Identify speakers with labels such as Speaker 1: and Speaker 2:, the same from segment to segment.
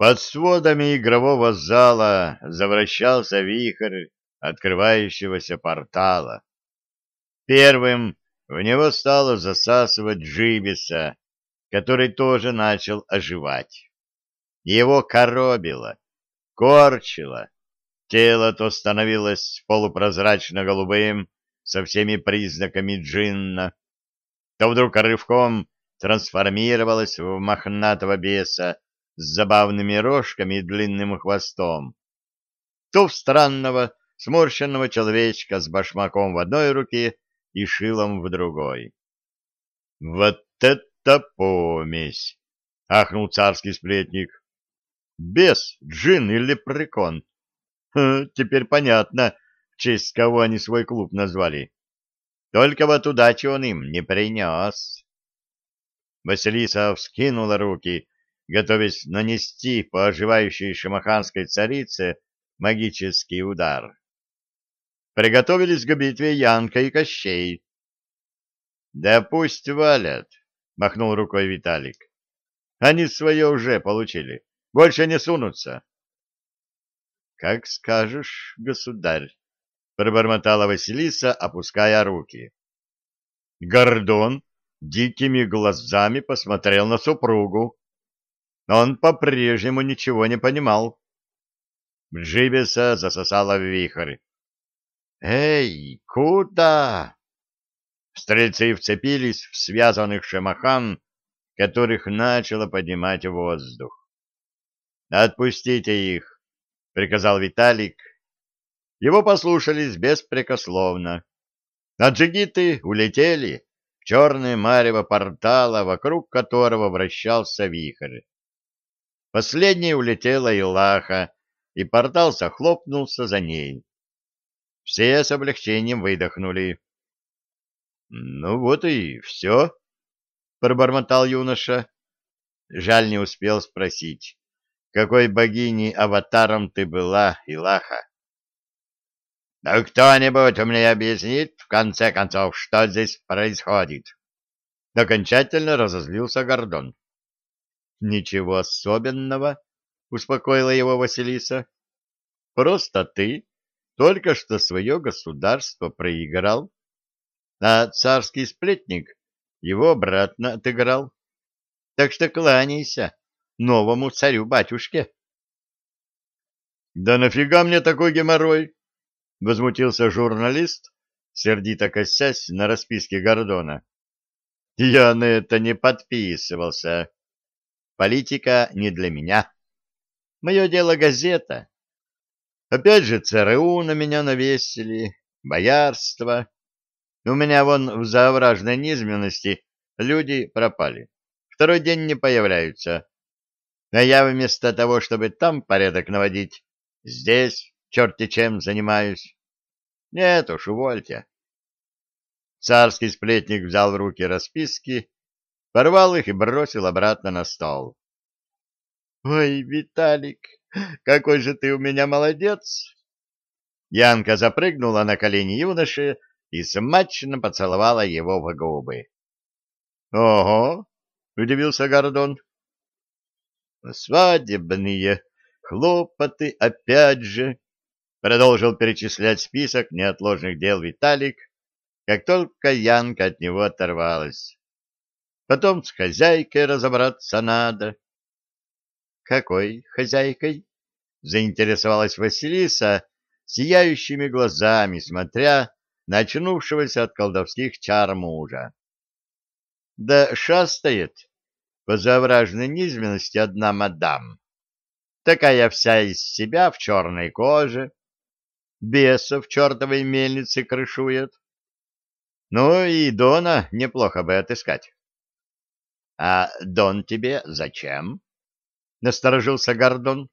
Speaker 1: Под сводами игрового зала завращался вихрь открывающегося портала. Первым в него стало засасывать Джибиса, который тоже начал оживать. Его коробило, корчило, тело то становилось полупрозрачно-голубым со всеми признаками джинна, то вдруг рывком трансформировалось в мохнатого беса с забавными рожками и длинным хвостом, то в странного сморщенного человечка с башмаком в одной руке и шилом в другой. «Вот это помесь!» — ахнул царский сплетник. «Бес, джин или лепрекон? Теперь понятно, в честь кого они свой клуб назвали. Только вот удачи он им не принес». Василиса вскинула руки, готовясь нанести по оживающей шамаханской царице магический удар. Приготовились к битве Янка и Кощей. — Да пусть валят, — махнул рукой Виталик. — Они свое уже получили. Больше не сунутся. — Как скажешь, государь, — пробормотала Василиса, опуская руки. Гордон дикими глазами посмотрел на супругу. Он по-прежнему ничего не понимал. Джибиса засосала в вихрь. «Эй, куда?» Стрельцы вцепились в связанных шамахан, которых начало поднимать в воздух. «Отпустите их», — приказал Виталик. Его послушались беспрекословно. А джигиты улетели в черное марево портала, вокруг которого вращался вихрь. Последней улетела Илаха, и портал захлопнулся за ней. Все с облегчением выдохнули. — Ну вот и все, — пробормотал юноша. Жаль, не успел спросить, какой богиней аватаром ты была, Илаха? — Да кто-нибудь мне объяснит, в конце концов, что здесь происходит? Окончательно разозлился Гордон. — Ничего особенного, — успокоила его Василиса. — Просто ты только что свое государство проиграл, а царский сплетник его обратно отыграл. Так что кланяйся новому царю-батюшке. — Да нафига мне такой геморрой? — возмутился журналист, сердито косясь на расписке Гордона. — Я на это не подписывался. Политика не для меня. Мое дело газета. Опять же ЦРУ на меня навесили, боярство. У меня вон в заовражной низменности люди пропали. Второй день не появляются. А я вместо того, чтобы там порядок наводить, здесь черти чем занимаюсь. Нет уж, увольте. Царский сплетник взял в руки расписки, порвал их и бросил обратно на стол. — Ой, Виталик, какой же ты у меня молодец! Янка запрыгнула на колени юноши и смачно поцеловала его в губы. — Ого! — удивился Гордон. — Свадебные хлопоты опять же, — продолжил перечислять список неотложных дел Виталик, как только Янка от него оторвалась. Потом с хозяйкой разобраться надо. — Какой хозяйкой? — заинтересовалась Василиса, сияющими глазами, смотря на очнувшегося от колдовских чар мужа. — Да шастает по заовражной низменности одна мадам. Такая вся из себя в черной коже, бесов чертовой мельницы крышует. Ну и Дона неплохо бы отыскать. — А Дон тебе зачем? — насторожился Гордон.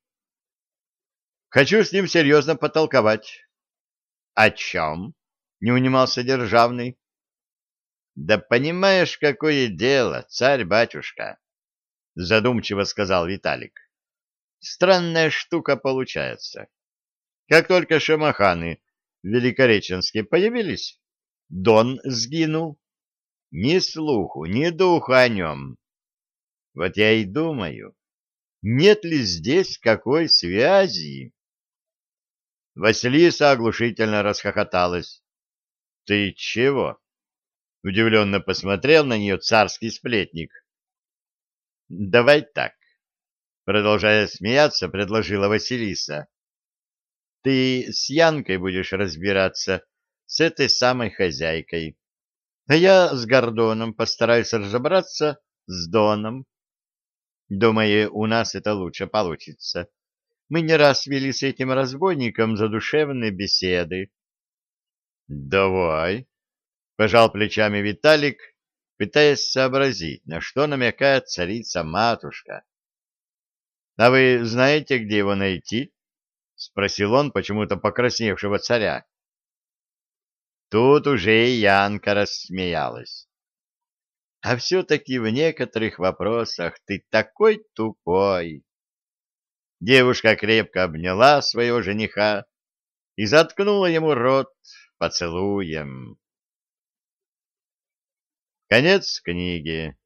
Speaker 1: — Хочу с ним серьезно потолковать. — О чем? — не унимался Державный. — Да понимаешь, какое дело, царь-батюшка, — задумчиво сказал Виталик. — Странная штука получается. Как только шамаханы в Великореченске появились, Дон сгинул. Ни слуху, ни духа о нем. Вот я и думаю, нет ли здесь какой связи? Василиса оглушительно расхохоталась. — Ты чего? — удивленно посмотрел на нее царский сплетник. — Давай так, — продолжая смеяться, предложила Василиса. — Ты с Янкой будешь разбираться, с этой самой хозяйкой. А я с Гордоном постараюсь разобраться с Доном. Думаю, у нас это лучше получится. Мы не раз вели с этим разбойником задушевные беседы. — Давай, — пожал плечами Виталик, пытаясь сообразить, на что намекает царица-матушка. — А вы знаете, где его найти? — спросил он почему-то покрасневшего царя. Тут уже и Янка рассмеялась. — А все-таки в некоторых вопросах ты такой тупой. Девушка крепко обняла своего жениха и заткнула ему рот поцелуем. Конец книги.